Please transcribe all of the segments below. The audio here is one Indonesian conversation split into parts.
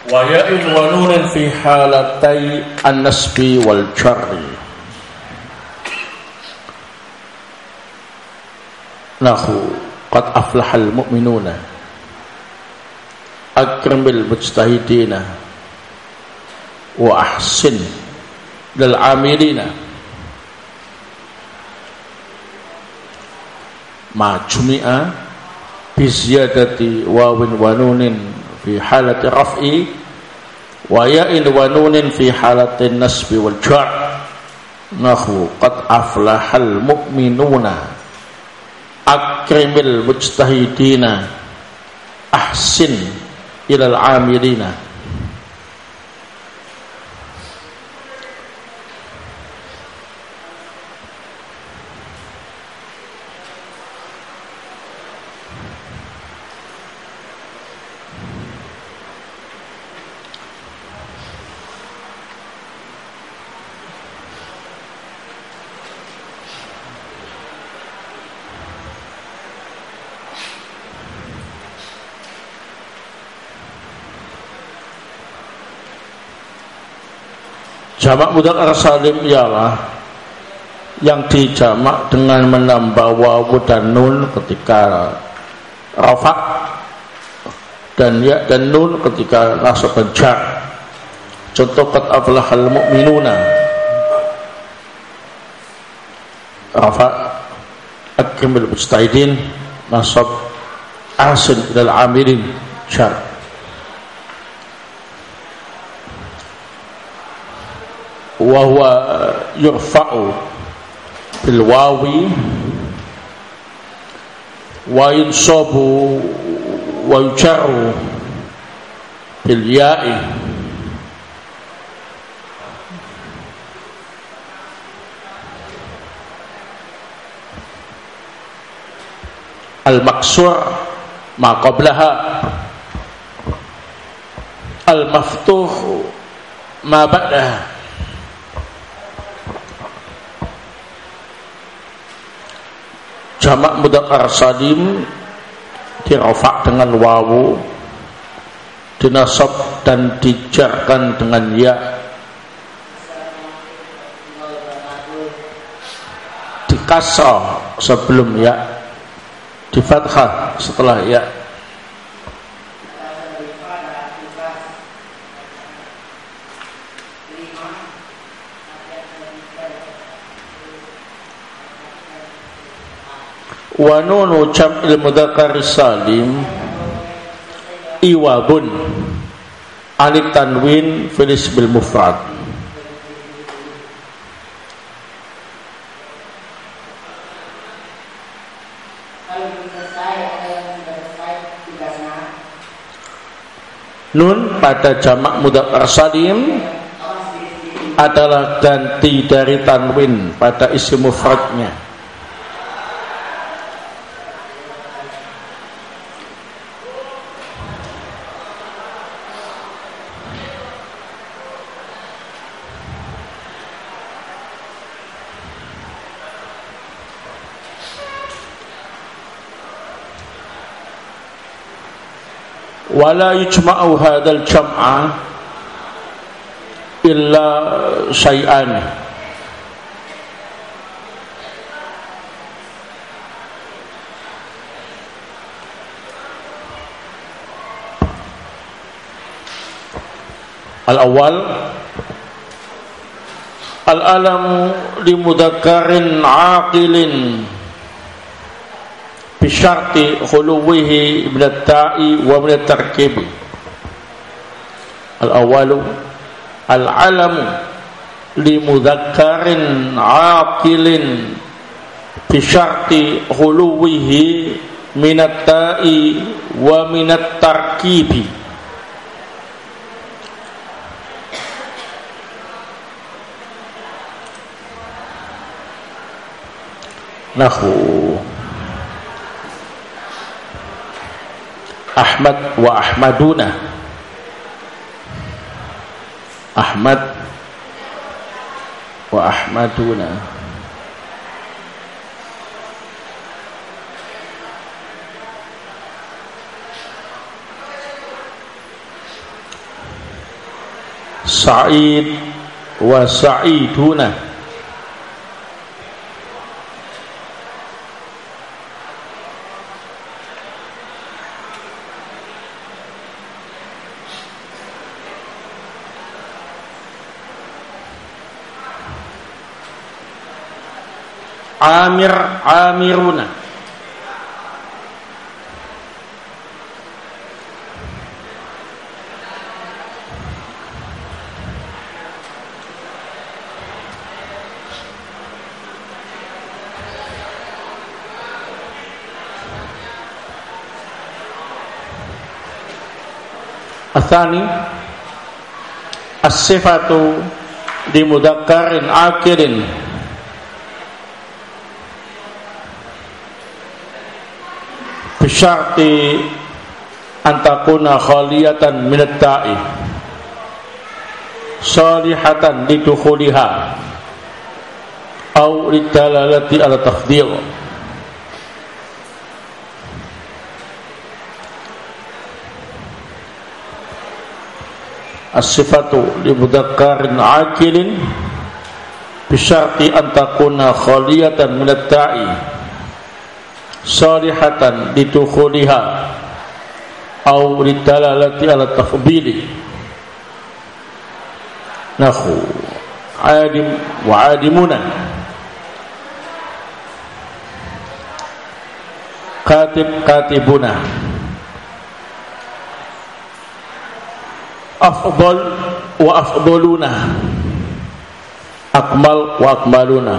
wa ya'in wa nunin fi halatai an-nasbi wal jarri. Nahu qad aflahal mu'minuna akramil mujtahidina wa ahsin lil amilina ma jumi'a bi ziyadati wawin wa nunin fi halati raf'i wa ya'in wa nunin fi halati nasbi wal jar. Nahu qad aflahal mu'minuna akrimil mujtahidina ahsin ilal amilina. Jamak mudzakkar salim ialah yang dijamak dengan menambah wawu dan nun ketika rafa dan ya dan nun ketika nasab dan jar. Contoh qad aflahal mu'minuna, rafa akrimil mujtahidin, nasab ahsin ilal amilin, jar. Wa huwa yurfa'u bil wawi wa yunsabu wa yujarru bil ya'i. Al maksur ma qablaha, al maftuh ma ba'daha. Jamak mudzakkar salim dirafa dengan wawu, dinasab dan dijarkan dengan ya, dikasrah sebelum ya, di fathah setelah ya. Wa nunu jam'il mudzakkar salim iwabun anit tanwin fil ismil mufrad. Nun pada jamak mudzakkar salim adalah ganti dari tanwin pada isim mufradnya. Wala yujma'u hadzal jam'a illa syai'an. Al-awwal al-alamu li mudzakkarin aqilin bisyarti khuluwihi min at-ta'i wa min at-tarkib. Al-awwalu al-alamu li mudzakkarin aqilin bisyarti khuluwihi min at-ta'i wa min at-tarkib. Nahu Ahmad wa Ahmaduna, Ahmad wa Ahmaduna. Sa'id wa sa'iduna. Amir amiruna. Atsani as-sifatu di mudzakkarin akhirin bisyarti antakuna khaliyatan minat ta'i salihatan lidukhuliha au lidalalati ala tafdil. As-sifatu li mudzakkarin akilin bisyarti antakuna khaliyatan minat ta'i salihatan lidukhuliha au lidalalati ala tafdili. Nahu adim wa adimuna, katib katibuna, afdal wa afdaluna, akmal wa akmaluna.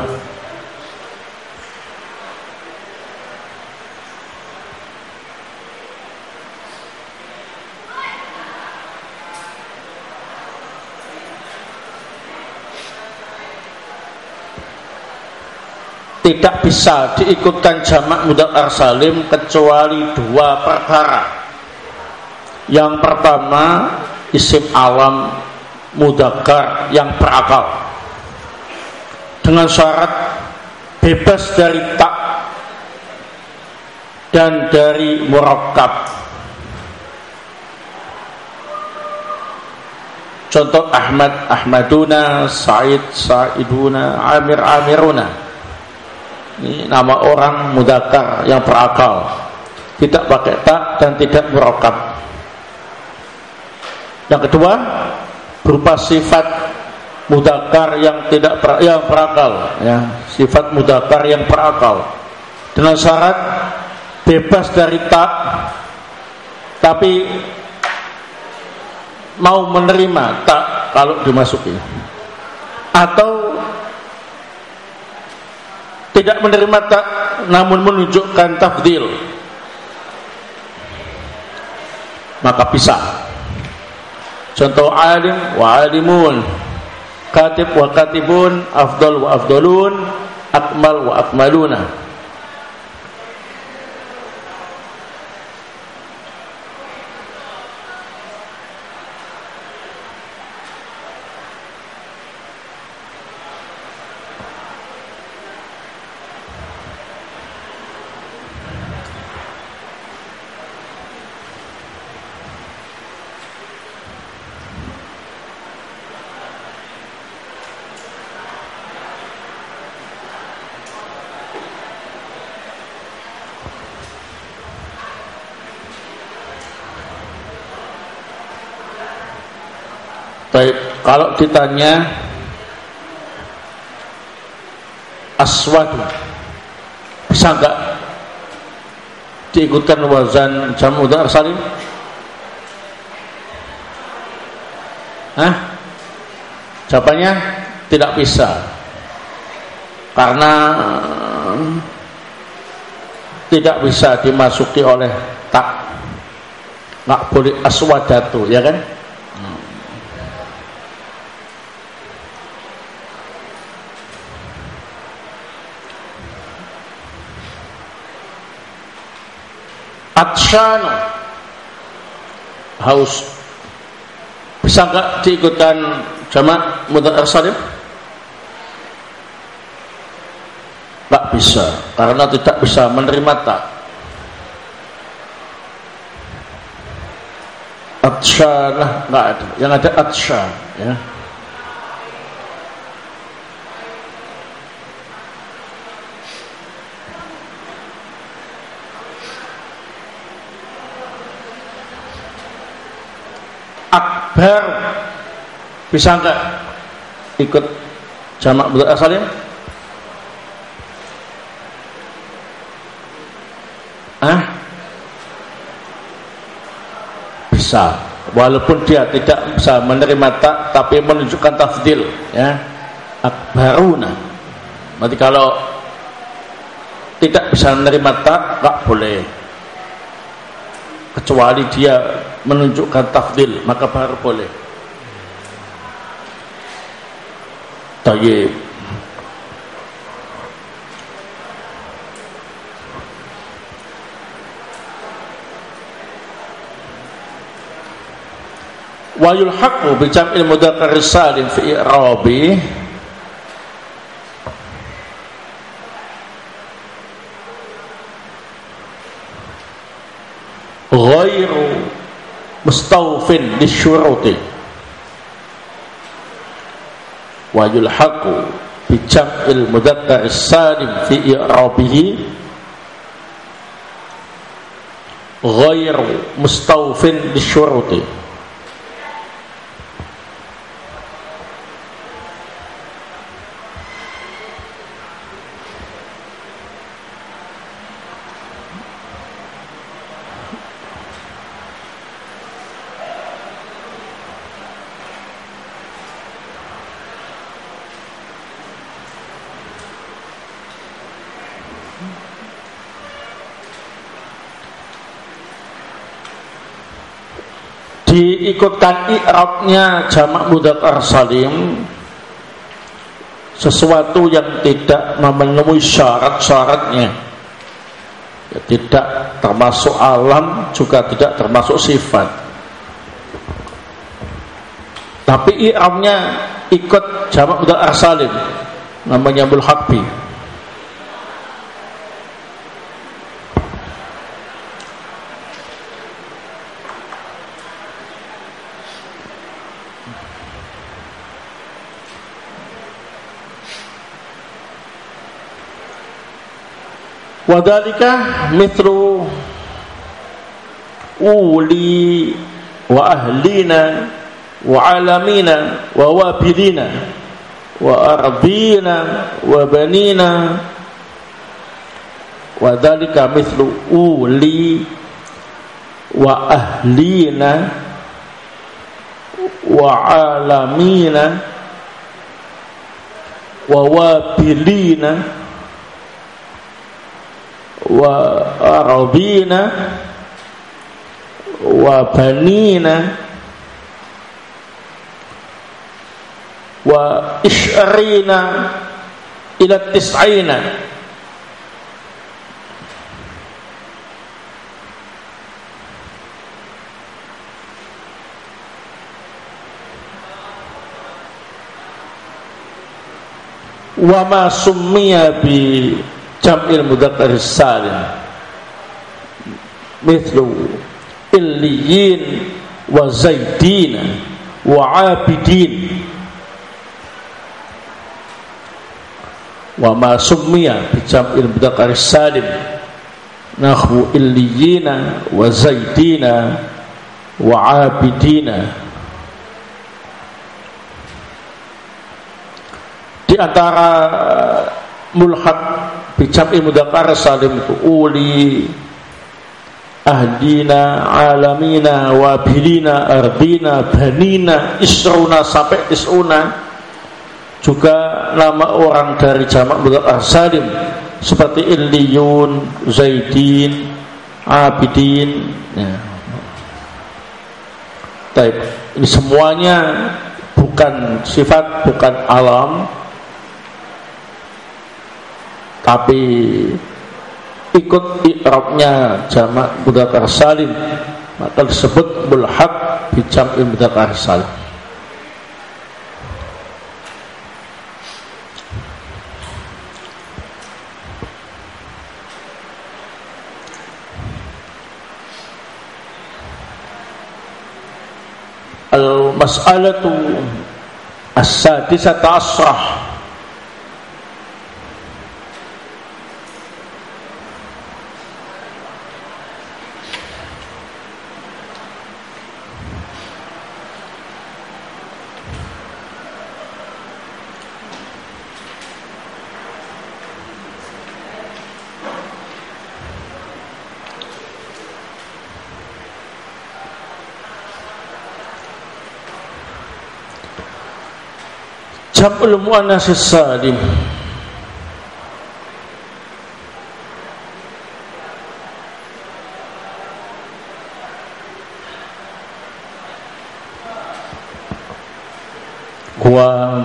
Tidak bisa diikutkan jamak mudzakkar salim kecuali dua perkara. Yang pertama, isim alam mudzakkar yang berakal dengan syarat bebas dari tak dan dari murakkab. Contoh Ahmad ahmaduna, Said saiduna, Amir amiruna. Ini nama orang mudzakkar yang berakal, tidak pakai tak dan tidak murakkab. Yang kedua, berupa sifat mudzakkar yang tidak yang berakal, ya, sifat mudzakkar yang berakal dengan syarat bebas dari tak, tapi mau menerima tak kalau dimasuki, atau tidak menerima tak namun menunjukkan tafdil, maka bisa. Contoh alim wa alimun, katib wa katibun, afdal wa afdalun, akmal wa akmaluna. Baik, kalau ditanya aswadu bisa enggak diikutkan wazan jamak mudzakkar salim? Jawabannya tidak bisa, karena tidak bisa dimasuki oleh tak. Nggak boleh aswadatu, ya kan? Atsyanu, haus, bisa enggak diikutkan jamak mudzakkar salim? Enggak bisa, karena tidak bisa menerima tak. Atsyana enggak ada, yang ada atsya, ya. akbar. Bisa enggak ikut jamak mudzakkar salim? Bisa, walaupun dia tidak bisa menerima tak, tapi menunjukkan tafdil, ya, akbaruna. Berarti kalau tidak bisa menerima tak, enggak boleh, kecuali dia menunjukkan tafdil, maka baru boleh. Tayyib. Wa yulhaqu bi jam'il mudzakkar salim fi i'rabi ghairu mustawfin lisyuruti. Wa yulhaqu bi jam'il mudzakkar salim fi i'rabihi ghairu mustawfin lisyuruti. Diikutkan i'rabnya jamak mudzakkar salim sesuatu yang tidak memenuhi syarat-syaratnya, ya, tidak termasuk alam, juga tidak termasuk sifat, tapi i'rabnya ikut jamak mudzakkar salim, namanya mulhaqbi. Wadhalika mithlu uli wa ahlina wa alamina wa wabilina wa ardina wa banina. Wadhalika mithlu uli wa ahlina wa alamina wa wabilina wa arabina wa banina wa ishrina ila tis'ina. Wa ma summiya bi jam'il mudzakkar salim mithlu illiyin wa zaidin wa abidin. Wa ma summiya bi jam'il mudzakkar salim nahwu illiyina wa zaidina wa abidina. Di antara mulhaq bi jam'il mudzakkar salim itu uli, ahdina, alamina, wabilina, ardina, banina, isruna sampai isruna. Juga nama orang dari jamak mudzakkar salim seperti illiyun, zaidin, abidin, ya. Taib. Ini semuanya bukan sifat, bukan alam, tapi ikut i'rabnya jamak mudzakkar salim, maka disebut mulhaq bi jam'il mudzakkar salim. Al-mas'alatu as-sadisata asrah. Jam'ul muannats salim huwa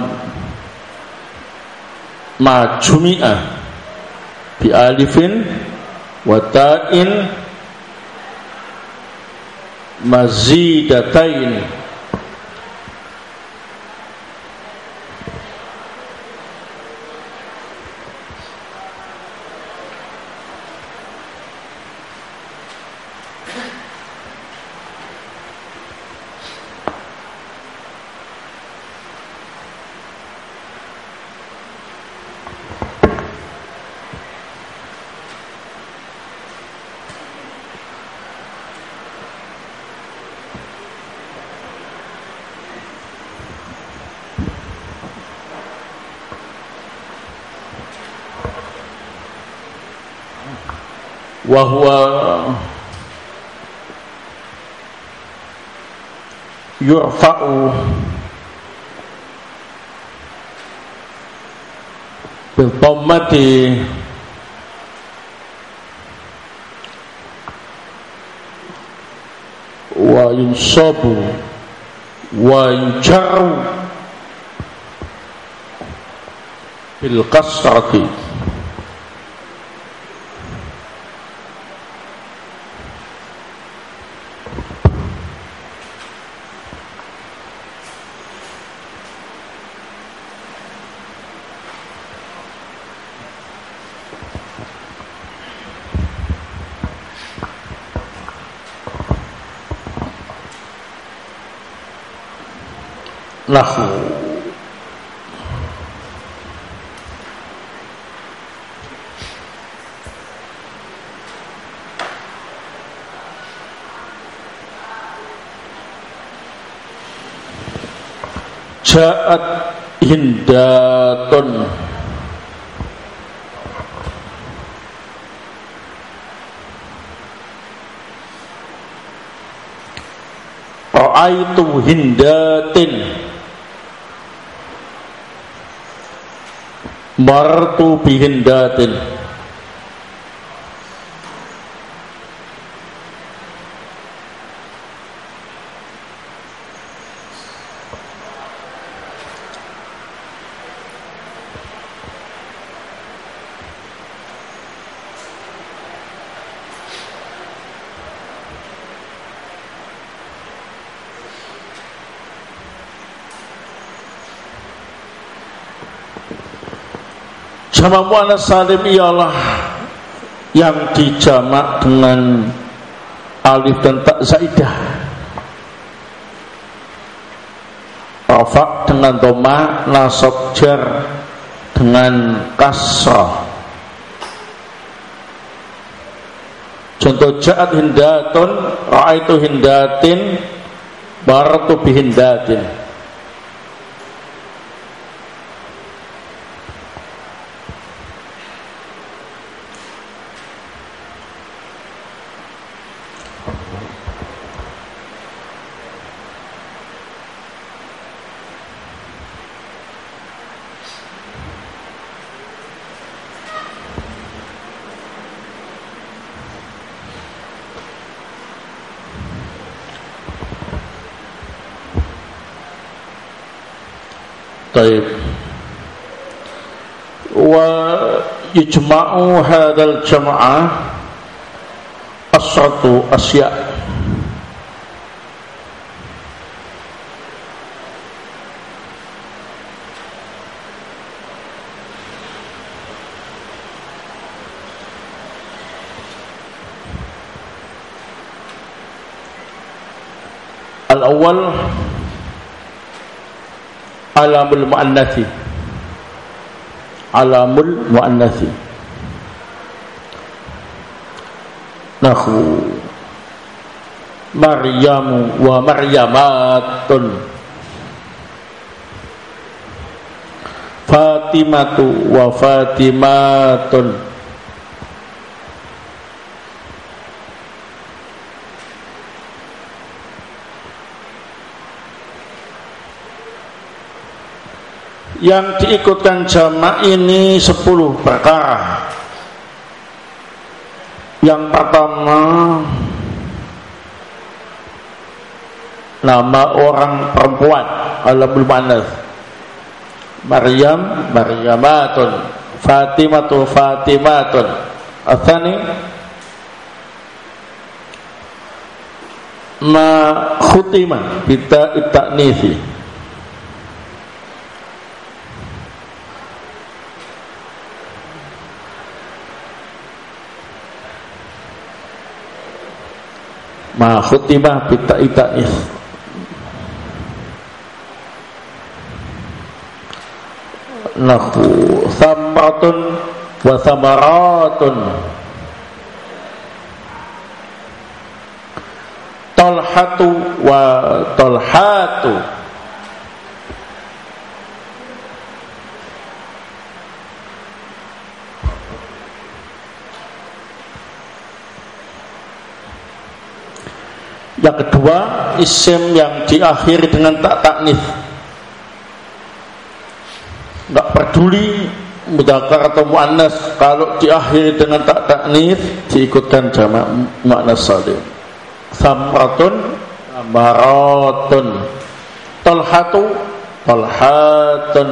ma jumi'a bi alifin wa ta'in mazidatain wa huwa yurfa'u bil dhammati wa yunsabu wa yujarru bil kasrati lahu ja'at hindatun ra'aitu hindatin martu bihindatin jamak muannats salim ialah yang dijamak dengan alif dan ta zaidah, rafa dengan dhamma, nasab jar dengan kasrah. Contoh ja'at hindatun, ra'aitu hindatin, baratu bihindatin. Taib wa yujma'u hadzal jam'ah asratu asya' al-awwal alamul muannatsi, alamul muannatsi nahu Maryamu wa Maryamatun, Fatimatu wa Fatimatun, Yang diikutkan jamak ini 10 perkara. Yang pertama, nama orang perempuan alamul muannas. Maryam, Maryamatun. Fatimatu, Fatimatun. Atsani ma khutima bita ta'nisi. Ma khutimah bita ta'nis. Nahu thamratun wa thamaratun. Talhatu wa talhatu. Yang kedua, isim yang diakhiri dengan tak taknis. Tidak peduli mudzakkar atau muannas, kalau diakhiri dengan tak taknis diikutkan jamak muannas salim. Samratun, maratun. Talhatu, talhatun.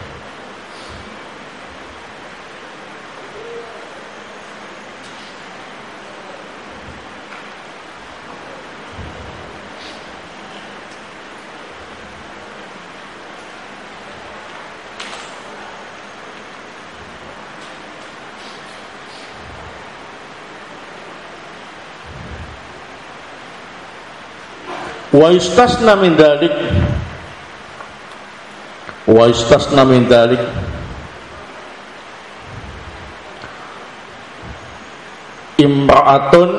Wa istasna min dalik, wa istasna min dalik imra'atun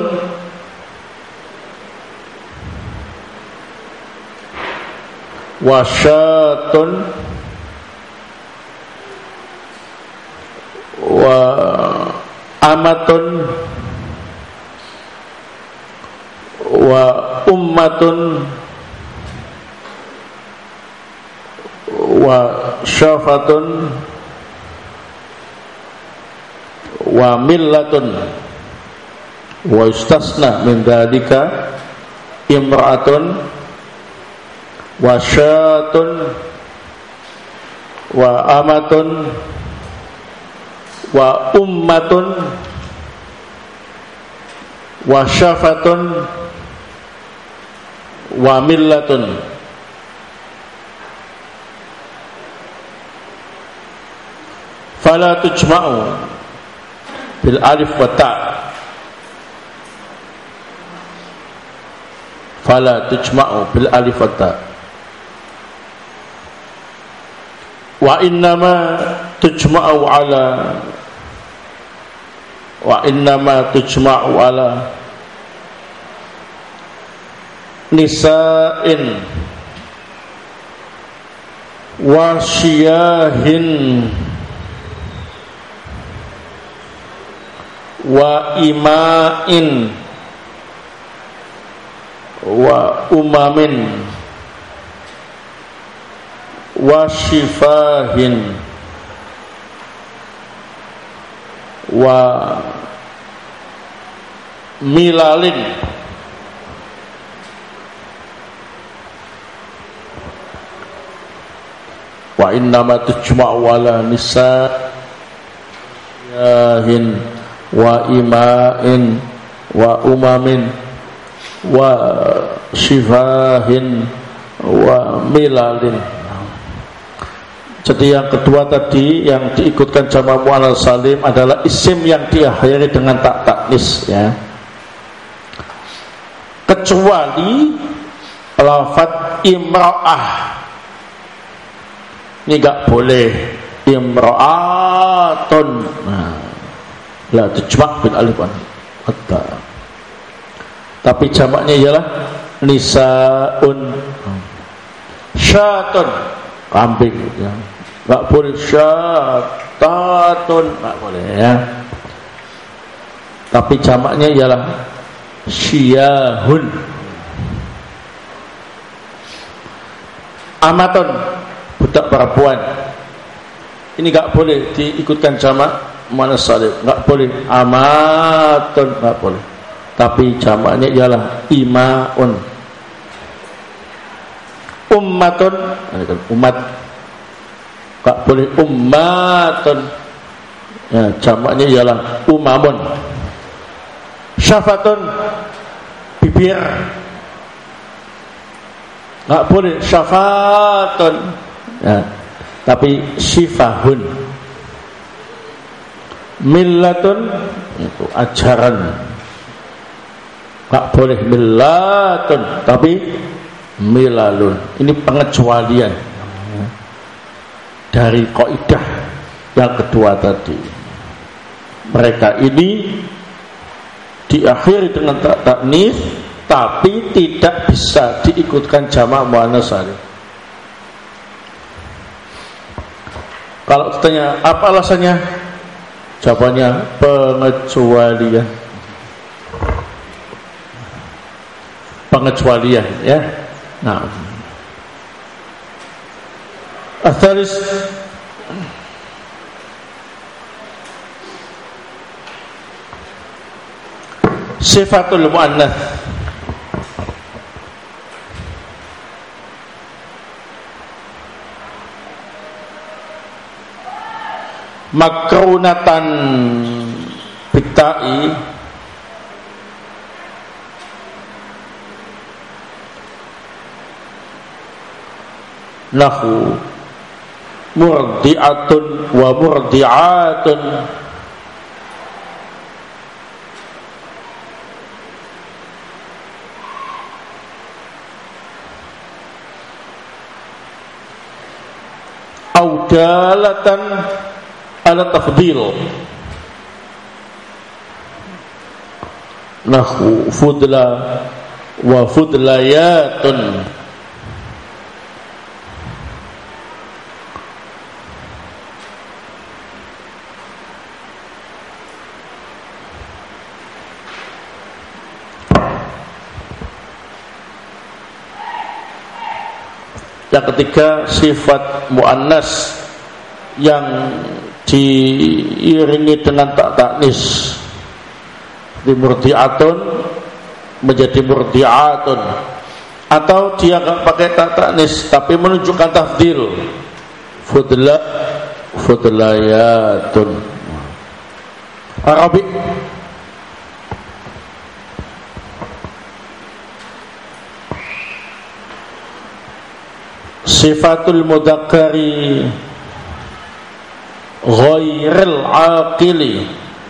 wa syatun wa amatun wa ummatun wa syafatun wa millatun. Wa istasna min dzalika imra'atun wa syatun wa amatun wa ummatun wa syafatun wa millatun. Fala tujma'u bil alif wa ta'. Fala tujma'u bil alif wa ta'. Wa innama tujma'u ala, wa innama tujma'u ala nisa'in wa syiyahin wa ima'in wa umamin wa shifahin wa milalin wa innama tujma'u ala nisa'in wa ima'in wa umamin wa shifahin wa milalin. Jadi yang kedua tadi yang diikutkan jamak muannats salim adalah isim yang diakhiri dengan tak taknis, ya. Kecuali lafaz imra'ah, ini enggak boleh imra'atun. Nah, la tujma' bil alif wa ta. Tapi jamaknya ialah nisaun, syatun, kambing, ya. Enggak boleh syatatun, enggak boleh, ya. Tapi jamaknya ialah syiyahun. Amatun, budak perempuan. ini enggak boleh diikutkan jamak muannas salim, enggak boleh. Amatun enggak boleh. Tapi jamaknya ialah imaun. Ummatun, umat. Enggak boleh ummatun. Ya, jamaknya ialah umamun. Syafatun, bibir. Enggak boleh syafatun. Ya, tapi syifahun. Millatun itu ajaran. Enggak boleh millatun, tapi milalun. Ini pengecualian dari kaidah yang kedua tadi. Mereka ini diakhiri dengan ta'nis, tapi tidak bisa diikutkan jamak muannas salim. Kalau ditanya apa alasannya, jawabannya pengecualian. Pengecualian, ya. Nah, asalis sifatul muannats. Makrunatan bitai nahu murdi'atun wa murdi'atun au dalatan ala tafdil nahu fudla wa fudlayatun Yang ketiga, sifat muannas yang diiringi dengan tak taknis, di murdi'atun menjadi murdi'atun, atau dia enggak pakai tak taknis tapi menunjukkan tafdil, fudlayatun. Arabi sifatul mudzakkari ghairil aqili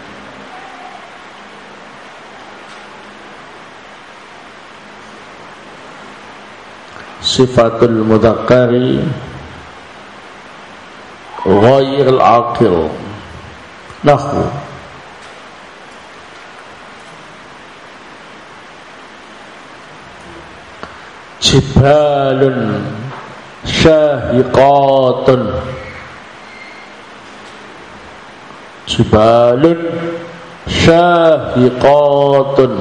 sifatul mudzakkari ghairil aqil nahu jibalun syahiqatun jibalun syahiqatun.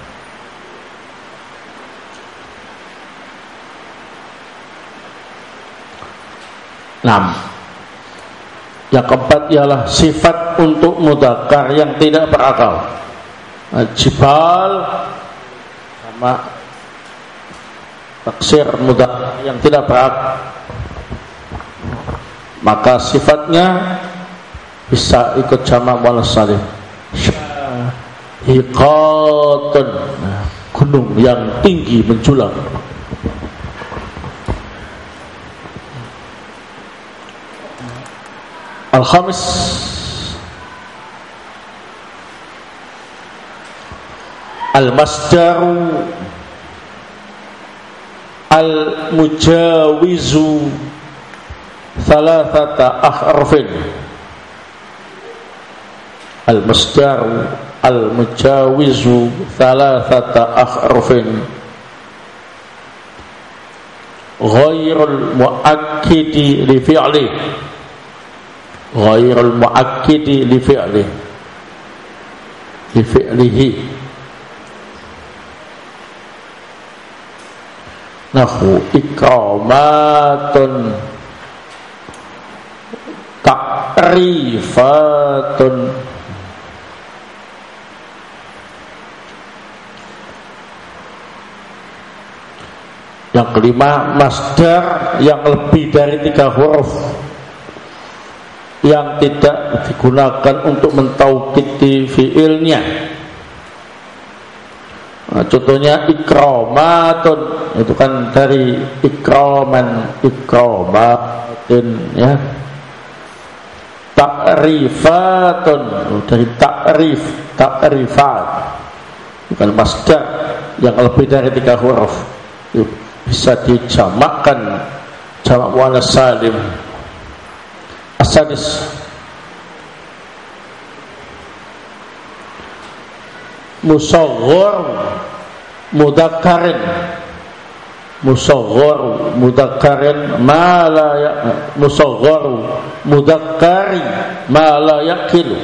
Yang keempat ialah sifat untuk mudzakkar yang tidak berakal. Jibal sama taksir mudzakkar yang tidak berakal, maka sifatnya bisa ikut jamak muannas salim. Syahiqatun, gunung yang tinggi menjulang. Al-khamis al-masdaru al-mujawizu thalathata ahrufin. Al-masdaru al-mujawizu thalathata ahrufin ghairul muakkidi li fi'li, ghairul muakkidi li fi'li, li fi'lihi. Nahu ikramatun ta'rifatun. Yang kelima, masdar yang lebih dari 3 huruf yang tidak digunakan untuk mentaukidi fiilnya. Nah, contohnya ikramatun, itu kan dari ikraman, ikramatin, ya. Ta'rifatun dari ta'rif, ta'rifat, bukan masdar yang lebih dari 3 huruf. Bisa dijamakkan jamak muannas salim. As-sadis, musaghhar mudakkarin, musaghhar mudakkarin ma la ya, musaghhar mudakkari ma la yaqilu.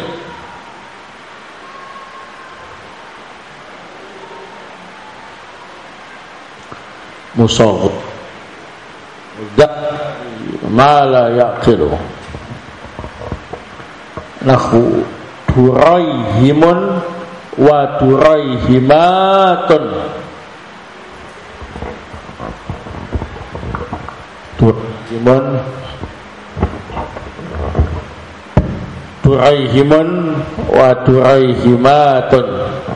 Musaghhar mudakkari ma la yaqilu. Nahu duraihimun wa duraihimatun. Duraihimun, duraihimun wa duraihimatun.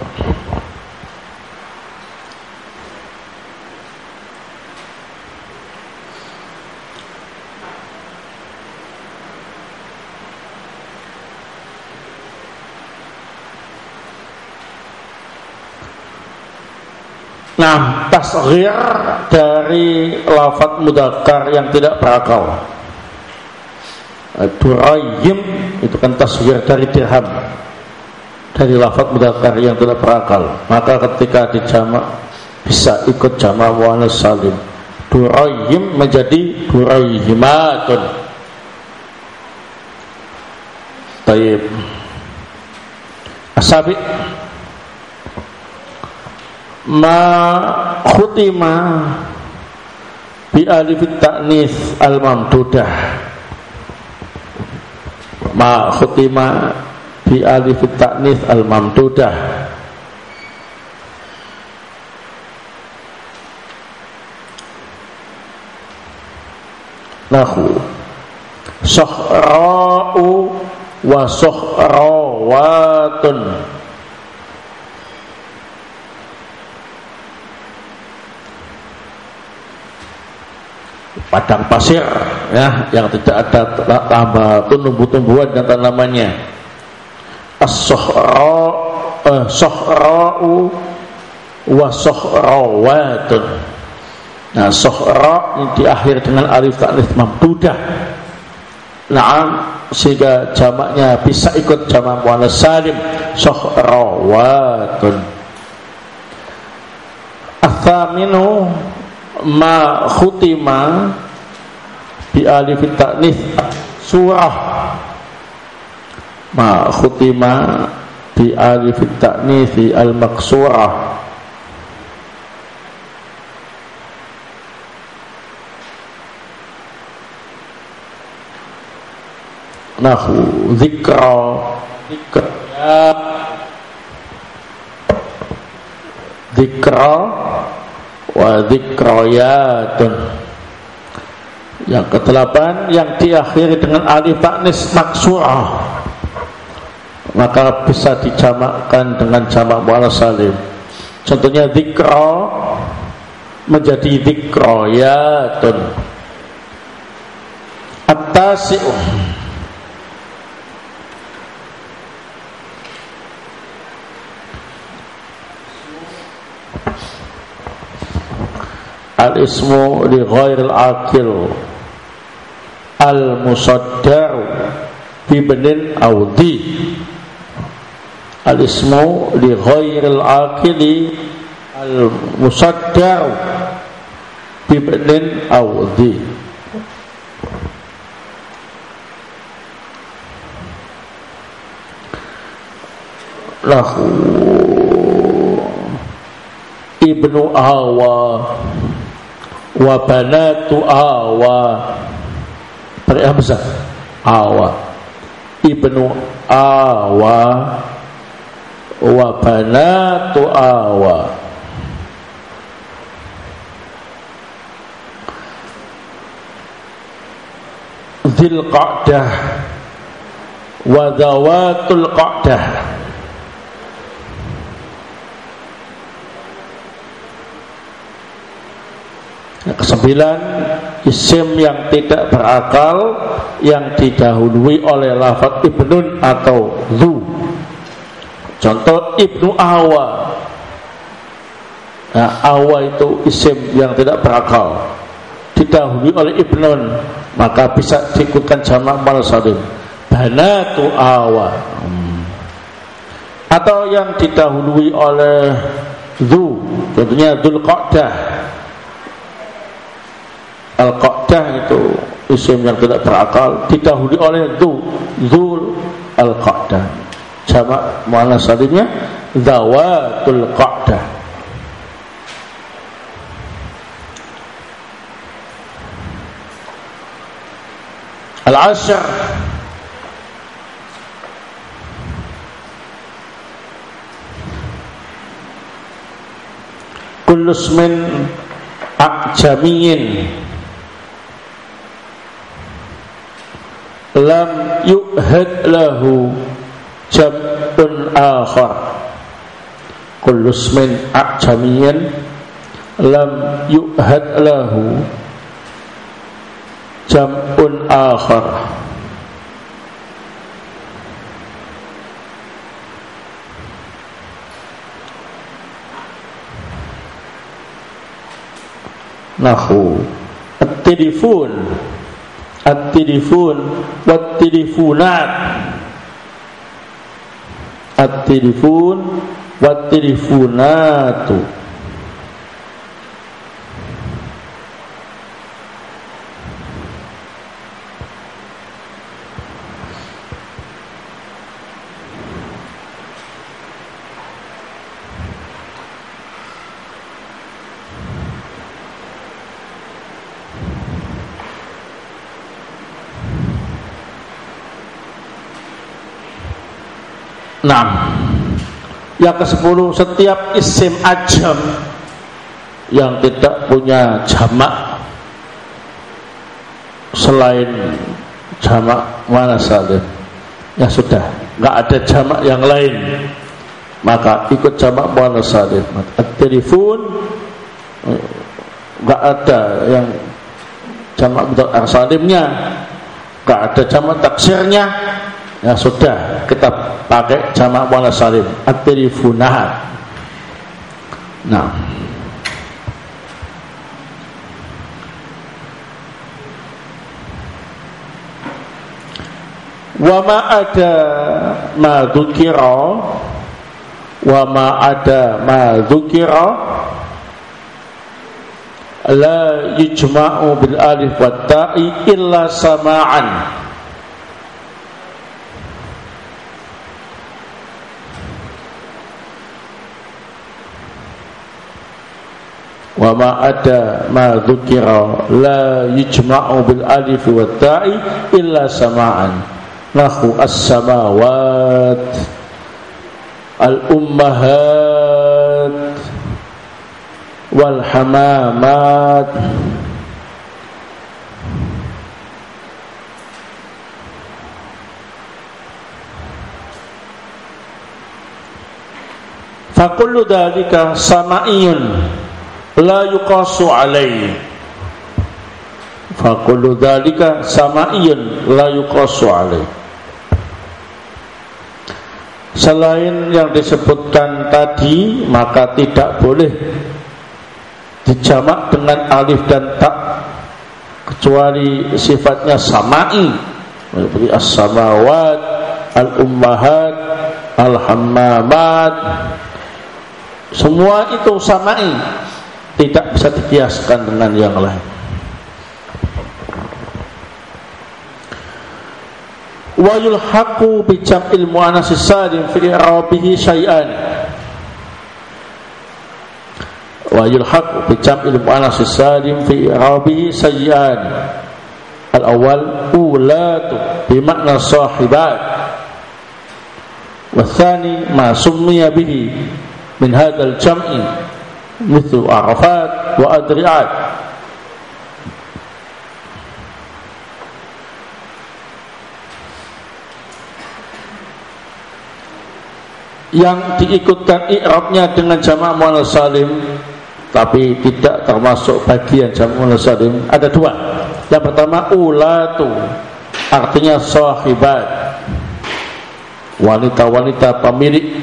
Nah, tasghir dari lafadz mudzakkar yang tidak berakal. Durayyim itu kan tasghir dari dirham, dari lafadz mudzakkar yang tidak berakal. Maka ketika dijamak bisa ikut jamak muannas salim. Durayyim menjadi durayhimatun. Baik. Asabi ma khutima bi alif ta'nis al mamdudah. Ma khutima bi alif ta'nis al mamdudah. Nahu sokhra'u wa sokhrawatun. Padang pasir, ya, yang tidak ada tambah tumbuh-tumbuhan dan tanamannya. As-sokhra'u wa sokhrawatun. Nah, sokhra ini diakhir dengan alif ta'nis mamdudah. Nah, sehingga jamaknya bisa ikut jamak muannas salim, sokhrawatun. Athaminu ma khutima bi alif ta'nis surah. Ma khutima bi alif ta'nis al maksurah. Nahu zikra, zikra wa zikrayatun. Yang ke-8 yang diakhiri dengan alif ta'nis maksurah, maka bisa dijamakkan dengan jamak muannas salim. Contohnya zikra menjadi zikrayatun. At-tasi'u al-ismu li ghairil aqil al-musaddar bi benin audi. Al-ismu li ghairil aqili al-musaddar bi benin audi. Lahu ibnu awa wa banatu awa, berhamzah awa, ibnu awa wa banatu awa. Dzil qa'dah wa dzawatul qa'dah. Kesembilan, isim yang tidak berakal yang didahului oleh lafaz ibnun atau zu. Contoh ibnu awa. Nah, awa itu isim yang tidak berakal didahului oleh ibnun, maka bisa diikutkan jamak muannas salim banatu awa. Atau yang didahului oleh zu, contohnya dzul qa'dah. Al-qa'dah itu isim yang tidak berakal didahului oleh dzul al-qa'dah, jamak muannas salimnya dzawatul qa'dah. Al-ashr, kullu ismin a'jamiyyin lam yu'had lahu jam'un akhar. Kullu ismin a'jamiyyin lam yu'had lahu jam'un akhar. Nahu at-tilifun, at-tilifun wat-tilifunat, at-tilifun wat-tilifunatu. Yang ke-10, setiap isim ajam yang tidak punya jamak selain jamak muannas salim, ya sudah, nggak ada jamak yang lain, maka ikut jamak muannas salim. At-tilifun nggak ada yang jamak mudzakkar salimnya, nggak ada jamak taksirnya, ya sudah, kita pakai jamak muannas salim at-tilifunat. Nah, wa ma ada ma dzukira, wa ma ada ma dzukira la yujma'u bil alif wat ta'i illa sama'an. Wa ma ada ma dzukira la yujma'u bil alif wat ta'i illa sama'an. Nahu as-samawat, al-ummahat, wal hamamat. Fa kullu dzalika sama'iyun la yuqasu alaihi. Fa kullu dzalika sama'iyyun la yuqasu alaihi. Selain yang disebutkan tadi, maka tidak boleh dijamak dengan alif dan ta, kecuali sifatnya sama'i, seperti as-samawat, al-ummahat, al-hammamat. Semua itu sama'i, tidak bisa dikiaskan dengan yang lain. Wa yulhaqu bi jam'il muannas salim fi i'rabihi syai'an. Wa yulhaqu bi jam'il muannas salim fi i'rabihi syai'an. Al-awwal ulatu bi makna sahibat. والثاني ما سمي به من هذا الجمع مثل عرفات وأدرعات. Yang diikutkan i'rabnya dengan jamak muannats salim tapi tidak termasuk bagian jamak muannats salim ada dua. Yang pertama ulatu, artinya sahibat, wanita-wanita pemilik.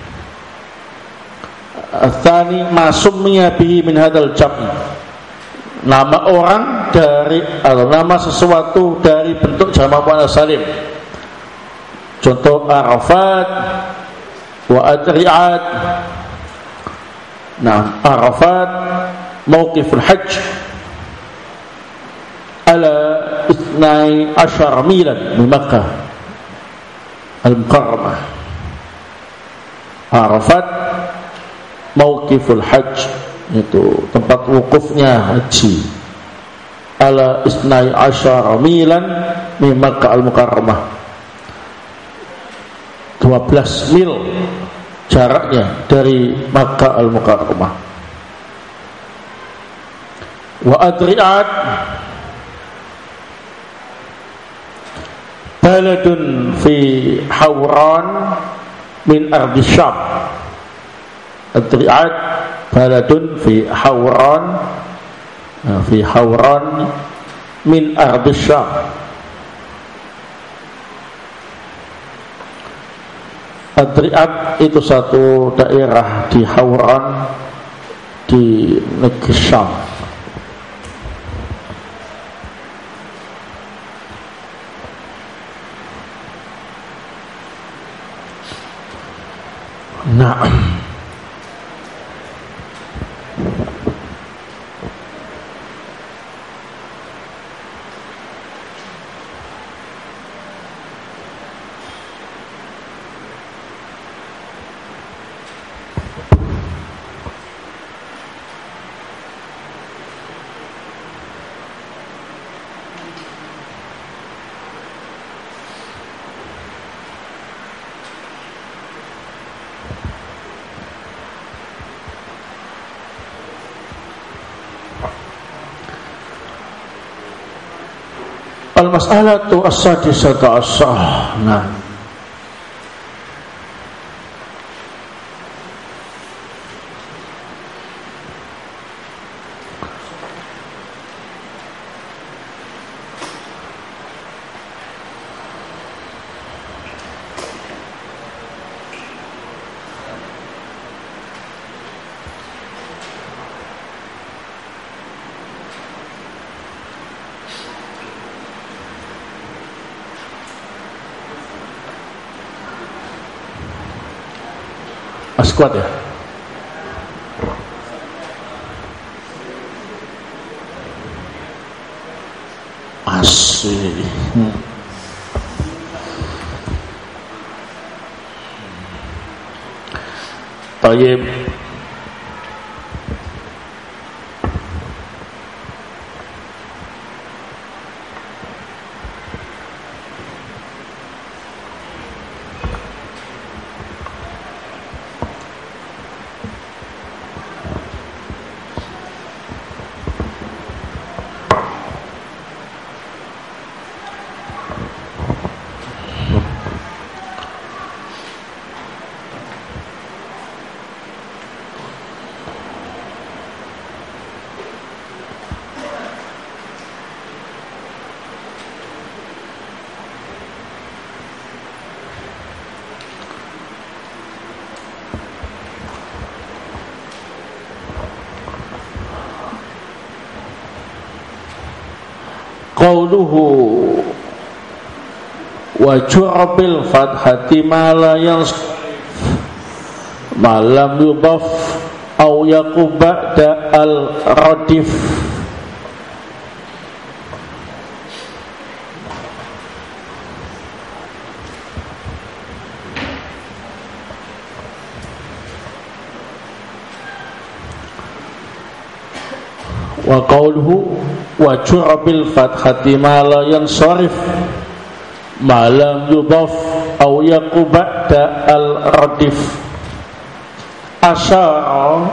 Tsani masumnya bihi min hadzal jam', nama orang dari atau nama sesuatu dari bentuk jamak muannats salim. Contoh Arafat wa Adri'at. Nah, Arafat mauqiful hajj ala 12 milan di Makkah al-Mukarramah. Arafat mauqiful hajj, itu tempat wukufnya haji, ala 12 milan di Makkah al-Mukarramah, 12 mil jaraknya dari Makkah al-Mukarramah. Wa Adri'at baladun fi Hawran min ardi Syam. Adri'at baladun fi Hawran min ardi Syam. Adri'at itu satu daerah di Hawran di negeri Syam. Nah, al-mas'alatu as-sadisatu asyarah. Nah, kuat ya. Asli. Tayyib. Qauluhu wa jurabil fathati ma la malam yudhaf au yaqub ba'da al-radif. Wa qauluhu wa jurabil fathati ma la yansarif ma lam yudhaf au yaqu ba'da al-radif. Asyara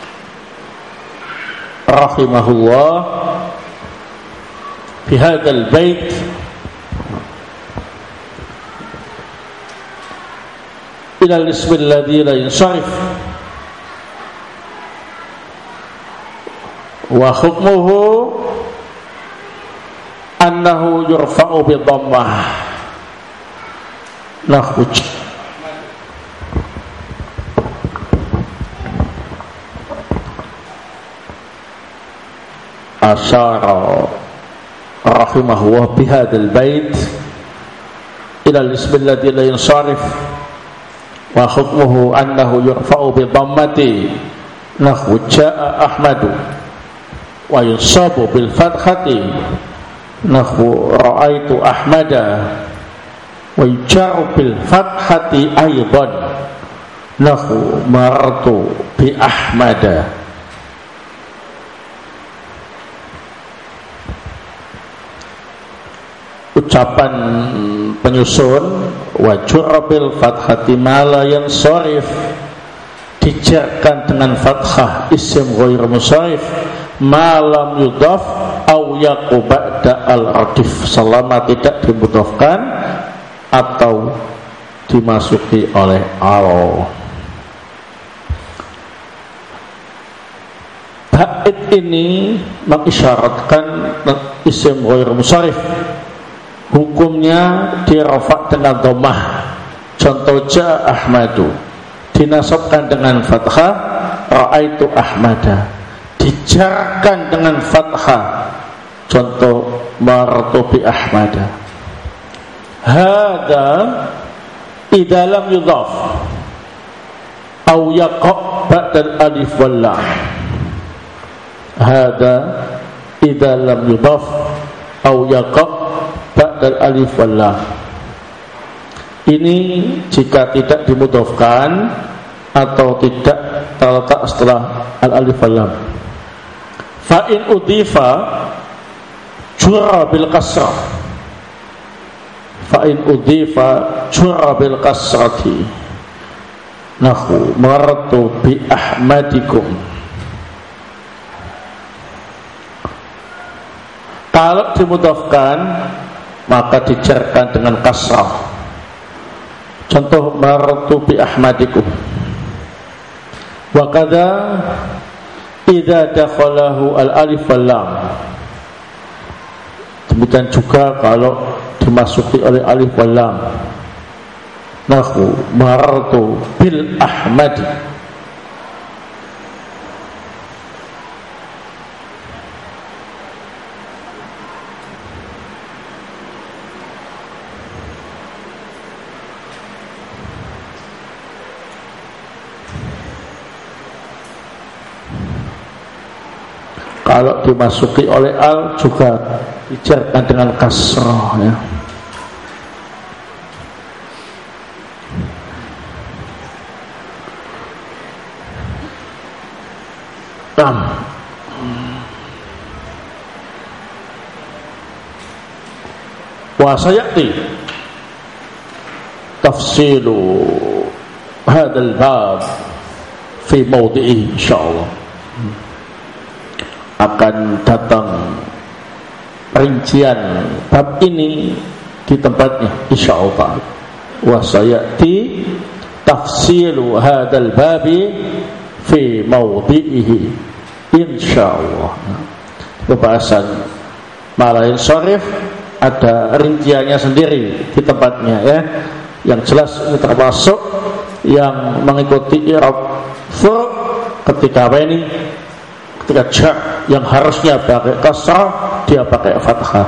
rahimahullah fi hadzal bait ila al-ism alladhi la yansharif wa hukmuhu annahu yurfa'u bi dhammah. Nakhruj asyara rahimahullah bihadzal bait ila al-ism alladhi la yansharif wa hukmuhu annahu yurfa'u bi dhammati. Nahu jaa Ahmadu wa yusabu bil fathati. Nahu ra'aitu Ahmada wa yujaru bil fathati aidan. Nahu marartu bi Ahmada. Ucapan penyusun wa jurabil fathati ma la yansharif, dijarkan dengan fathah isim ghair musharif ma lam yudhaf au yaqu ba'da al-radif, selama tidak dimudhafkan atau dimasuki oleh al. Bait ini mengisyaratkan isim ghair musharif hukumnya dirafa' dengan dhammah. Contoh ja Ahmadu dinasabkan dengan fathah, ra'aitu Ahmada dijarkan dengan fathah. Contoh marartu bi Ahmada. Hada idza lam yudhaf au yaqa' ba'da alif wal lam. Hada idza lam yudhaf au yaqa' ba'da alif wal lam. Ini jika tidak dimudhafkan atau tidak terletak setelah al-alif wal lam. Fa in udhifa jurra bil kasrah. Fa in udhifa jurra bil kasrati. Nahu marartu bi ahmadikum. Kalau dimudhafkan maka dijarkan dengan kasrah. Contoh marartu bi ahmadikum. Wa kadza idza dakhalahu al-alif wal lam. Demikian juga kalau dimasuki oleh alif wal lam. Nahu marartu bil ahmadi. Kalau dimasuki oleh al juga dijarkan dengan kasrah, ya. Wa sayati tafsilu hadzal bab fi mawdi'i insyaallah. Akan datang rincian bab ini di tempatnya insyaallah. Wa sayati tafsilu hadzal babi fi mawdi'ihi insyaallah. Pembahasan malain syarif ada rinciannya sendiri di tempatnya, ya. Yang jelas ini termasuk yang mengikuti i'rab fu' ketika apa ini? Ketika ja yang harusnya pakai kasrah dia pakai fathah.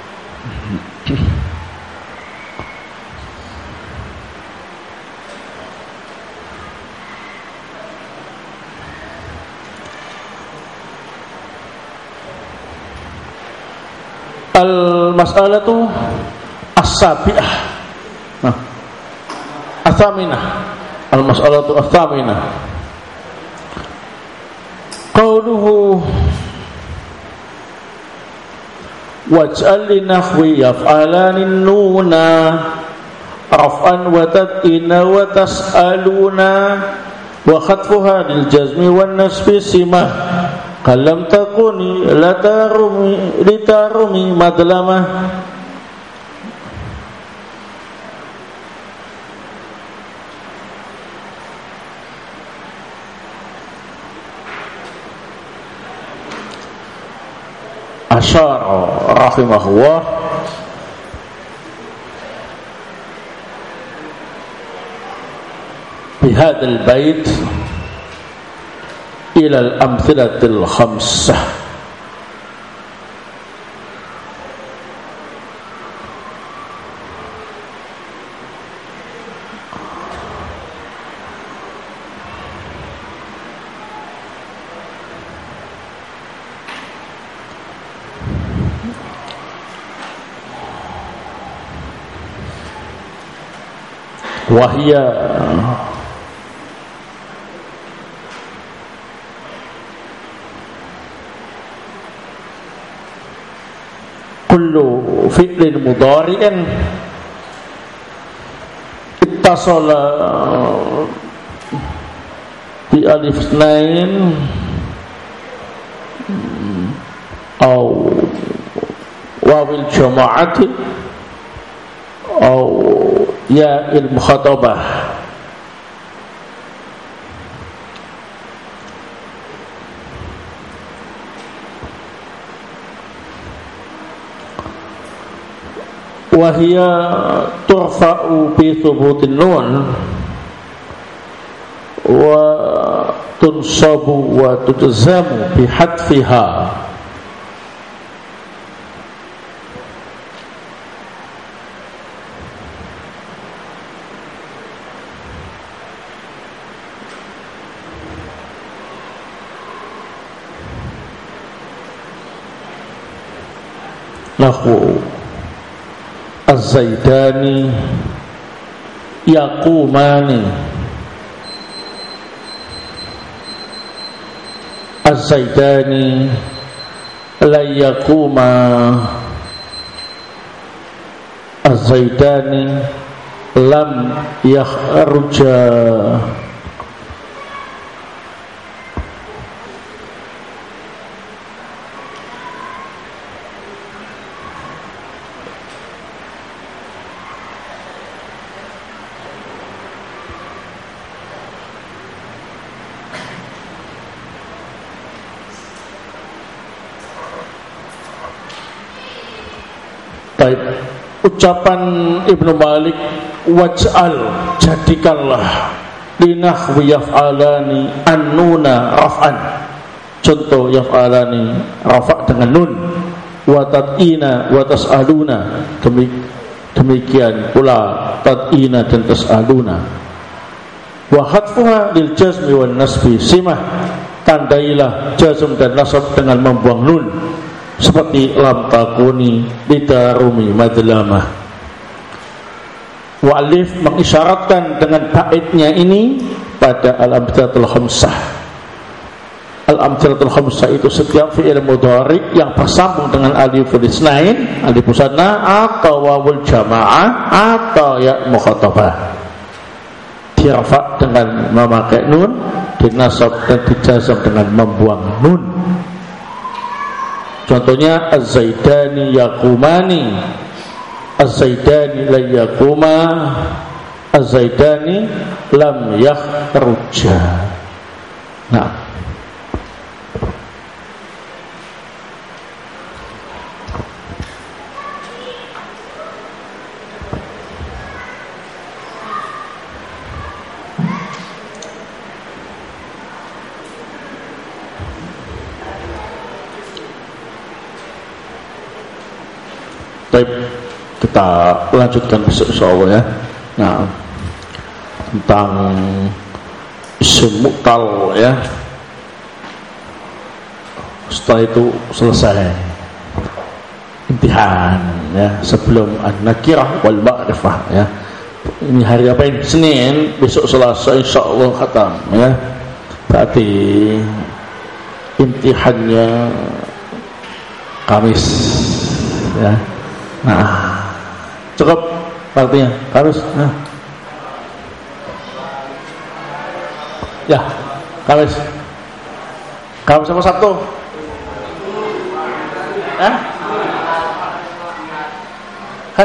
Al-mas'alatu as-sabi'ah. Nah, as-saminah. Al-mas'alatu as-saminah. Qauluhu waj'al li nahwi yaf'alani nuna raf'an wa tad'ina wa tas'aluna wa khatfuha lil jazmi wan nasbi simah kalam takuni litarumi madlamah. Asyara rahimahullah bihadzal bait ila al-amthilatil khamsah. Wahia kullu fi'lin mudhari'in ittasala bi alif itsnain au wawil jama'ati au ya il mukhatabah. Wahia turfa'u bi thubutin nun wa tunsabu wa tutzamu bi hadfiha. Lahu az-zaidani yaqumani az-zaidani la yaquma az-zaidani lam yakhruja Ucapan Ibnu Malik, waj'al, jadikanlah, linahwi yaf'alani an-nuna raf'an, contoh yaf'alani rafa' dengan nun, wa tad'ina wa tas'aluna, demikian pula tad'ina dan tas'aluna. Wa khatfuha lil jazmi wan nasbi simah, tandailah jazm dan nasab dengan membuang nun, seperti lam takuni litarumi madlamah. Wa alif mengisyaratkan dengan baitnya ini pada al-amthilatul khamsah. Al-amthilatul khamsah itu setiap fi'il mudhari yang bersambung dengan aliful itsnain, alif musanna atau wawul jamaah atau ya mukhatabah, dirfa' dengan memakai nun, dinasab dan dijazam dengan membuang nun. Contohnya az-zaidani yaqumani, az-zaidani la yaquma, az-zaidani lam yakhruja. Nah, baik, kita lanjutkan besok insyaallah ya. Nah, tentang isim mu'tal ya. Setelah itu selesai imtihan ya, sebelum an-nakirah wal ma'rifah ya. Ini hari apa ini? Senin, besok Selasa insyaallah khatam ya. Berarti imtihannya Kamis ya. Nah, cukup Artinya harus. Ya, Kamis. Kamis sama Sabtu. Kan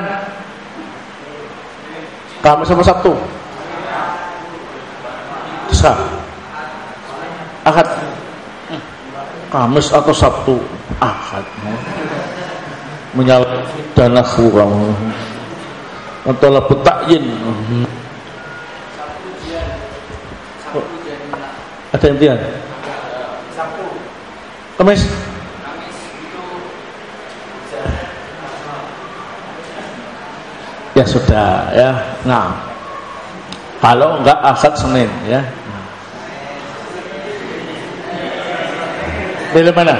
Kamis sama Sabtu. Bisa. Ahad. Kamis atau Sabtu. Ahad. Menyalahi dana kamu. Atau lebih takyin. Ada impian? Sabtu. Kamis. Ya sudah ya. Nah, kalau enggak Ahad Senin ya. Pilih mana?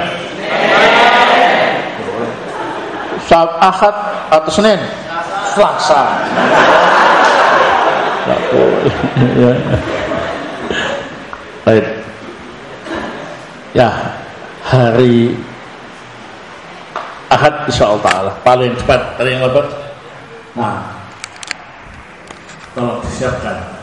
Ahad atau Senin? Selasa. Ya. Baik. Ya, hari Ahad insyaallah taala paling cepat, paling lambat. Nah, tolong disiapkan.